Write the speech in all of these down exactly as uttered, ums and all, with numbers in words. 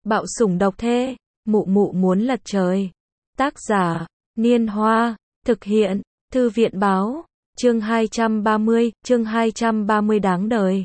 Bạo sủng độc thê, mụ mụ muốn lật trời. Tác giả, Niên Hoa, thực hiện, Thư viện báo, chương hai trăm ba mươi, chương hai trăm ba mươi đáng đời.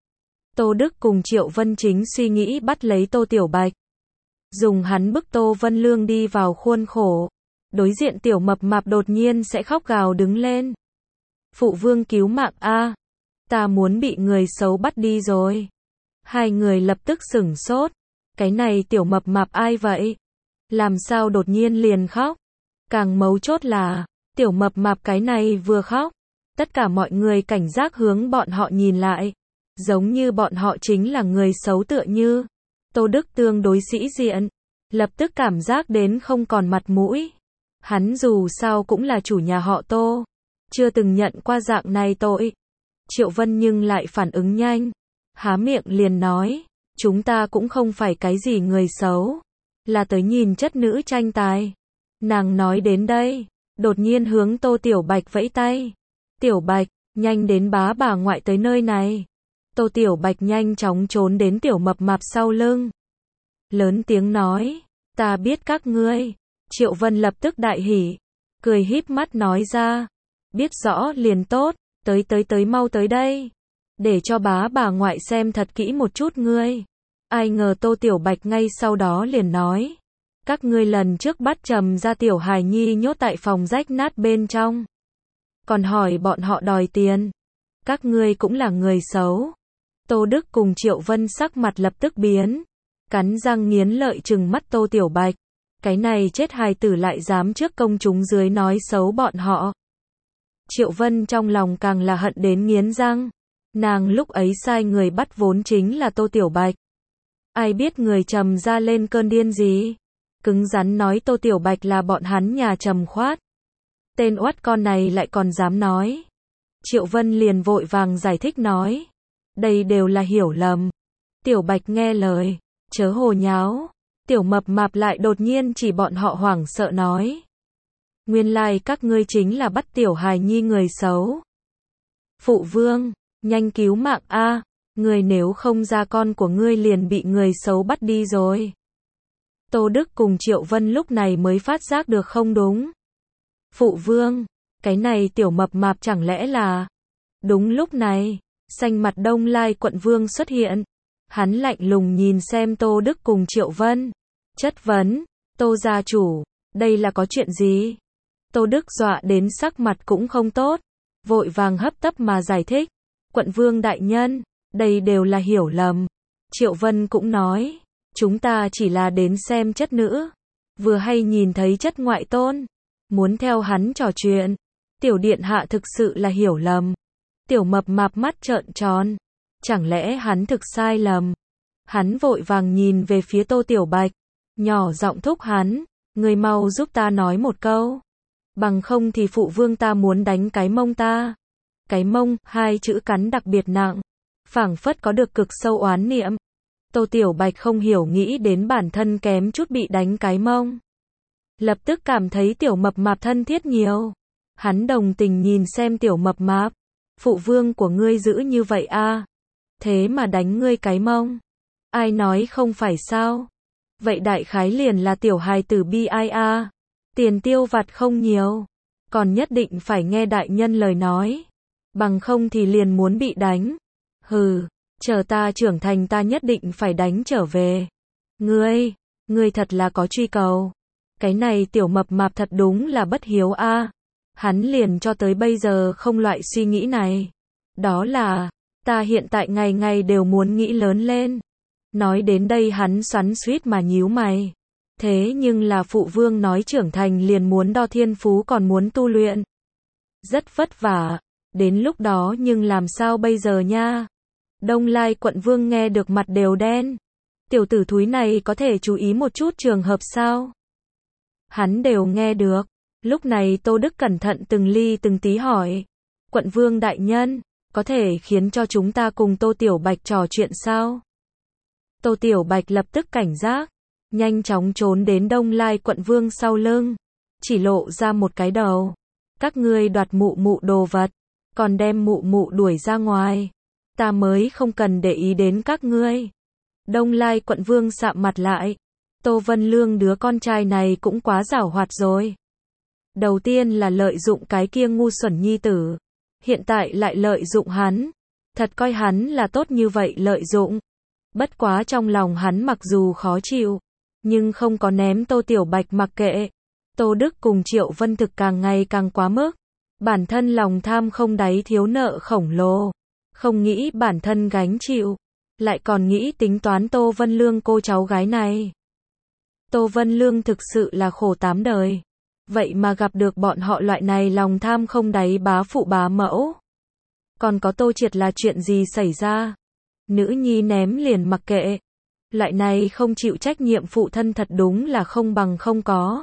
Tô Đức cùng Triệu Vân chính suy nghĩ bắt lấy Tô Tiểu Bạch. Dùng hắn bức Tô Vân Lương đi vào khuôn khổ. Đối diện tiểu mập mạp đột nhiên sẽ khóc gào đứng lên. Phụ vương cứu mạng a, ta muốn bị người xấu bắt đi rồi. Hai người lập tức sửng sốt. Cái này tiểu mập mạp ai vậy? Làm sao đột nhiên liền khóc? Càng mấu chốt là, tiểu mập mạp cái này vừa khóc, tất cả mọi người cảnh giác hướng bọn họ nhìn lại. Giống như bọn họ chính là người xấu tựa như. Tô Đức tương đối sĩ diện, lập tức cảm giác đến không còn mặt mũi. Hắn dù sao cũng là chủ nhà họ Tô, chưa từng nhận qua dạng này tội. Triệu Vân nhưng lại phản ứng nhanh, há miệng liền nói, chúng ta cũng không phải cái gì người xấu, là tới nhìn chất nữ tranh tài. Nàng nói đến đây, đột nhiên hướng Tô Tiểu Bạch vẫy tay. Tiểu Bạch, nhanh đến bá bà ngoại tới nơi này. Tô Tiểu Bạch nhanh chóng trốn đến tiểu mập mạp sau lưng. Lớn tiếng nói, ta biết các ngươi. Triệu Vân lập tức đại hỉ, cười híp mắt nói ra, biết rõ liền tốt, tới tới tới mau tới đây. Để cho bá bà ngoại xem thật kỹ một chút ngươi. Ai ngờ Tô Tiểu Bạch ngay sau đó liền nói, các ngươi lần trước bắt Trầm ra tiểu hài nhi nhốt tại phòng rách nát bên trong. Còn hỏi bọn họ đòi tiền. Các ngươi cũng là người xấu. Tô Đức cùng Triệu Vân sắc mặt lập tức biến. Cắn răng nghiến lợi trừng mắt Tô Tiểu Bạch. Cái này chết hài tử lại dám trước công chúng dưới nói xấu bọn họ. Triệu Vân trong lòng càng là hận đến nghiến răng. Nàng lúc ấy sai người bắt vốn chính là Tô Tiểu Bạch. Ai biết người Trầm ra lên cơn điên gì. Cứng rắn nói Tô Tiểu Bạch là bọn hắn nhà Trầm khoát. Tên oát con này lại còn dám nói. Triệu Vân liền vội vàng giải thích nói. Đây đều là hiểu lầm. Tiểu Bạch nghe lời, chớ hồ nháo. Tiểu mập mạp lại đột nhiên chỉ bọn họ hoảng sợ nói. Nguyên lai các ngươi chính là bắt tiểu hài nhi người xấu. Phụ vương, nhanh cứu mạng a, người nếu không ra con của ngươi liền bị người xấu bắt đi rồi. Tô Đức cùng Triệu Vân lúc này mới phát giác được không đúng. Phụ vương, cái này tiểu mập mạp chẳng lẽ là... Đúng lúc này, xanh mặt Đông Lai quận vương xuất hiện. Hắn lạnh lùng nhìn xem Tô Đức cùng Triệu Vân. Chất vấn, Tô gia chủ, đây là có chuyện gì? Tô Đức dọa đến sắc mặt cũng không tốt. Vội vàng hấp tấp mà giải thích. Quận vương đại nhân, đây đều là hiểu lầm. Triệu Vân cũng nói, chúng ta chỉ là đến xem chất nữ. Vừa hay nhìn thấy chất ngoại tôn. Muốn theo hắn trò chuyện. Tiểu điện hạ thực sự là hiểu lầm. Tiểu mập mạp mắt trợn tròn. Chẳng lẽ hắn thực sai lầm? Hắn vội vàng nhìn về phía Tô Tiểu Bạch. Nhỏ giọng thúc hắn. Người mau giúp ta nói một câu. Bằng không thì phụ vương ta muốn đánh cái mông ta. Cái mông, hai chữ cắn đặc biệt nặng. Phảng phất có được cực sâu oán niệm. Tô Tiểu Bạch không hiểu nghĩ đến bản thân kém chút bị đánh cái mông. Lập tức cảm thấy tiểu mập mạp thân thiết nhiều. Hắn đồng tình nhìn xem tiểu mập mạp. Phụ vương của ngươi dữ như vậy a, thế mà đánh ngươi cái mông. Ai nói không phải sao? Vậy đại khái liền là tiểu hài tử bi ai a. Tiền tiêu vặt không nhiều. Còn nhất định phải nghe đại nhân lời nói. Bằng không thì liền muốn bị đánh. Hừ, chờ ta trưởng thành ta nhất định phải đánh trở về. Ngươi, ngươi thật là có truy cầu. Cái này tiểu mập mạp thật đúng là bất hiếu a. Hắn liền cho tới bây giờ không loại suy nghĩ này. Đó là, ta hiện tại ngày ngày đều muốn nghĩ lớn lên. Nói đến đây hắn xoắn xuýt mà nhíu mày. Thế nhưng là phụ vương nói trưởng thành liền muốn đo thiên phú còn muốn tu luyện. Rất vất vả. Đến lúc đó nhưng làm sao bây giờ nha? Đông Lai quận vương nghe được mặt đều đen. Tiểu tử thúi này có thể chú ý một chút trường hợp sao? Hắn đều nghe được. Lúc này Tô Đức cẩn thận từng ly từng tí hỏi. Quận vương đại nhân, có thể khiến cho chúng ta cùng Tô Tiểu Bạch trò chuyện sao? Tô Tiểu Bạch lập tức cảnh giác. Nhanh chóng trốn đến Đông Lai quận vương sau lưng. Chỉ lộ ra một cái đầu. Các ngươi đoạt mụ mụ đồ vật. Còn đem mụ mụ đuổi ra ngoài. Ta mới không cần để ý đến các ngươi. Đông Lai quận vương sạm mặt lại. Tô Vân Lương đứa con trai này cũng quá giảo hoạt rồi. Đầu tiên là lợi dụng cái kia ngu xuẩn nhi tử. Hiện tại lại lợi dụng hắn. Thật coi hắn là tốt như vậy lợi dụng. Bất quá trong lòng hắn mặc dù khó chịu, nhưng không có ném Tô Tiểu Bạch mặc kệ. Tô Đức cùng Triệu Vân thực càng ngày càng quá mức. Bản thân lòng tham không đáy thiếu nợ khổng lồ. Không nghĩ bản thân gánh chịu. Lại còn nghĩ tính toán Tô Vân Lương cô cháu gái này. Tô Vân Lương thực sự là khổ tám đời. Vậy mà gặp được bọn họ loại này lòng tham không đáy bá phụ bá mẫu. Còn có Tô Triệt là chuyện gì xảy ra? Nữ nhi ném liền mặc kệ. Loại này không chịu trách nhiệm phụ thân thật đúng là không bằng không có.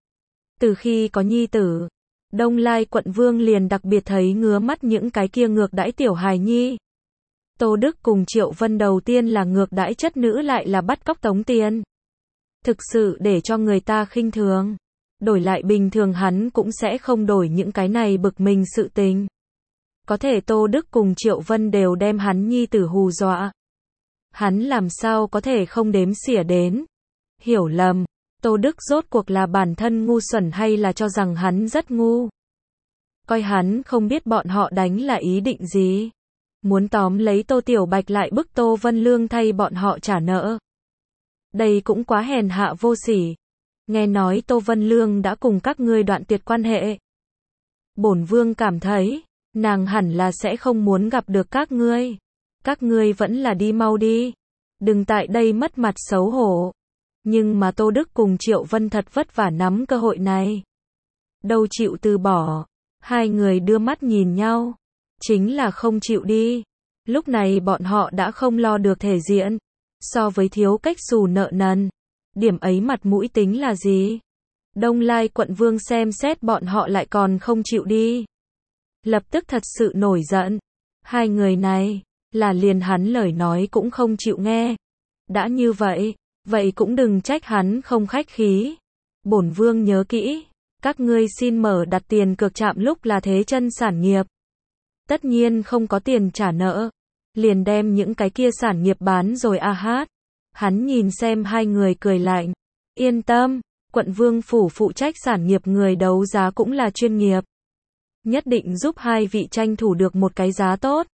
Từ khi có nhi tử, Đông Lai quận vương liền đặc biệt thấy ngứa mắt những cái kia ngược đãi tiểu hài nhi. Tô Đức cùng Triệu Vân đầu tiên là ngược đãi chất nữ lại là bắt cóc tống tiền. Thực sự để cho người ta khinh thường. Đổi lại bình thường hắn cũng sẽ không đổi những cái này bực mình sự tình. Có thể Tô Đức cùng Triệu Vân đều đem hắn nhi tử hù dọa. Hắn làm sao có thể không đếm xỉa đến. Hiểu lầm, Tô Đức rốt cuộc là bản thân ngu xuẩn hay là cho rằng hắn rất ngu. Coi hắn không biết bọn họ đánh là ý định gì. Muốn tóm lấy Tô Tiểu Bạch lại bức Tô Vân Lương thay bọn họ trả nợ. Đây cũng quá hèn hạ vô sỉ. Nghe nói Tô Vân Lương đã cùng các ngươi đoạn tuyệt quan hệ. Bổn vương cảm thấy, nàng hẳn là sẽ không muốn gặp được các ngươi. Các ngươi vẫn là đi mau đi. Đừng tại đây mất mặt xấu hổ. Nhưng mà Tô Đức cùng Triệu Vân thật vất vả nắm cơ hội này. Đâu chịu từ bỏ. Hai người đưa mắt nhìn nhau. Chính là không chịu đi. Lúc này bọn họ đã không lo được thể diện. So với thiếu cách xù nợ nần. Điểm ấy mặt mũi tính là gì? Đông Lai quận vương xem xét bọn họ lại còn không chịu đi. Lập tức thật sự nổi giận. Hai người này, là liền hắn lời nói cũng không chịu nghe. Đã như vậy, vậy cũng đừng trách hắn không khách khí. Bổn vương nhớ kỹ, các ngươi xin mở đặt tiền cược chạm lúc là thế chân sản nghiệp. Tất nhiên không có tiền trả nợ. Liền đem những cái kia sản nghiệp bán rồi a hát. Hắn nhìn xem hai người cười lạnh. Yên tâm, quận vương phủ phụ trách sản nghiệp người đấu giá cũng là chuyên nghiệp. Nhất định giúp hai vị tranh thủ được một cái giá tốt.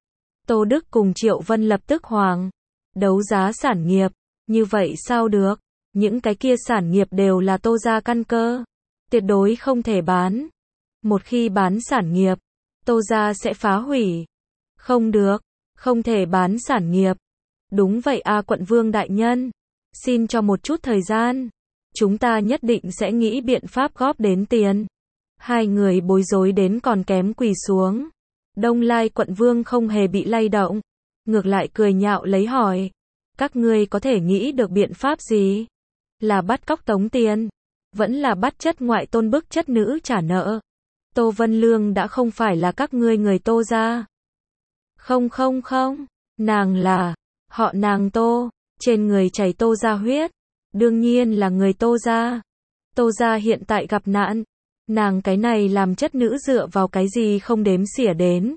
Tô Đức cùng Triệu Vân lập tức hoàng. Đấu giá sản nghiệp. Như vậy sao được? Những cái kia sản nghiệp đều là Tô gia căn cơ. Tuyệt đối không thể bán. Một khi bán sản nghiệp, Tô gia sẽ phá hủy. Không được. Không thể bán sản nghiệp. Đúng vậy a quận vương đại nhân. Xin cho một chút thời gian. Chúng ta nhất định sẽ nghĩ biện pháp góp đến tiền. Hai người bối rối đến còn kém quỳ xuống. Đông Lai quận vương không hề bị lay động. Ngược lại cười nhạo lấy hỏi. Các ngươi có thể nghĩ được biện pháp gì? Là bắt cóc tống tiền. Vẫn là bắt chất ngoại tôn bức chất nữ trả nợ. Tô Vân Lương đã không phải là các ngươi người Tô gia. Không không không. Nàng là họ nàng Tô. Trên người chảy Tô gia huyết. Đương nhiên là người Tô gia. Tô gia hiện tại gặp nạn. Nàng cái này làm chất nữ dựa vào cái gì không đếm xỉa đến.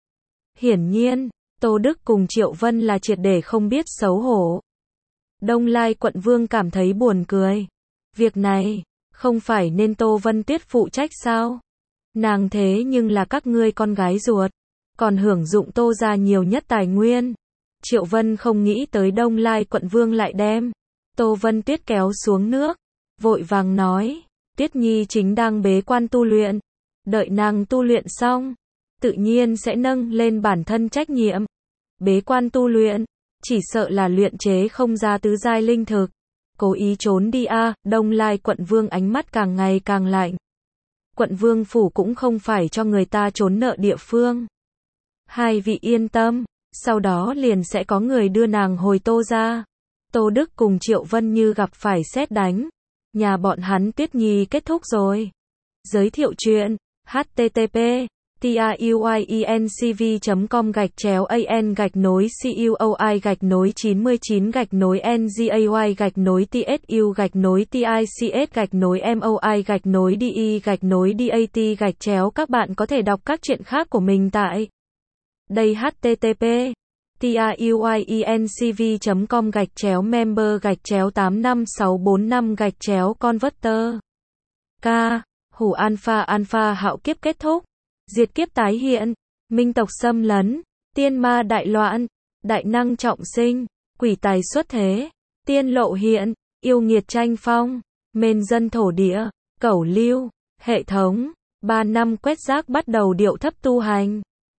Hiển nhiên, Tô Đức cùng Triệu Vân là triệt để không biết xấu hổ. Đông Lai quận vương cảm thấy buồn cười. Việc này, không phải nên Tô Vân Tuyết phụ trách sao? Nàng thế nhưng là các ngươi con gái ruột. Còn hưởng dụng Tô gia nhiều nhất tài nguyên. Triệu Vân không nghĩ tới Đông Lai quận vương lại đem Tô Vân Tuyết kéo xuống nước. Vội vàng nói. Tuyết Nhi chính đang bế quan tu luyện. Đợi nàng tu luyện xong, tự nhiên sẽ nâng lên bản thân trách nhiệm. Bế quan tu luyện, chỉ sợ là luyện chế không ra tứ giai linh thực. Cố ý trốn đi a à, Đông Lai quận vương ánh mắt càng ngày càng lạnh. Quận vương phủ cũng không phải cho người ta trốn nợ địa phương. Hai vị yên tâm, sau đó liền sẽ có người đưa nàng hồi Tô gia. Tô Đức cùng Triệu Vân như gặp phải sét đánh. Nhà bọn hắn Tuyết Nhi kết thúc rồi. Giới thiệu chuyện http truyencv chấm com gạch chéo an gạch nối cuoi gạch nối chín mươi chín gạch nối ngay gạch nối tsu gạch nối tics gạch nối moi gạch nối de gạch nối dat gạch chéo. Các bạn có thể đọc các chuyện khác của mình tại đây http tiuyuyencv chấm com gạch chéo member gạch chéo tám năm sáu bốn năm gạch chéo converter. K. Hủ alpha alpha hạo kiếp kết thúc. Diệt kiếp tái hiện. Minh tộc xâm lấn. Tiên ma đại loạn. Đại năng trọng sinh. Quỷ tài xuất thế. Tiên lộ hiện. Yêu nghiệt tranh phong. Mên dân thổ địa. Cẩu lưu. Hệ thống. Ba năm quét rác bắt đầu điệu thấp tu hành.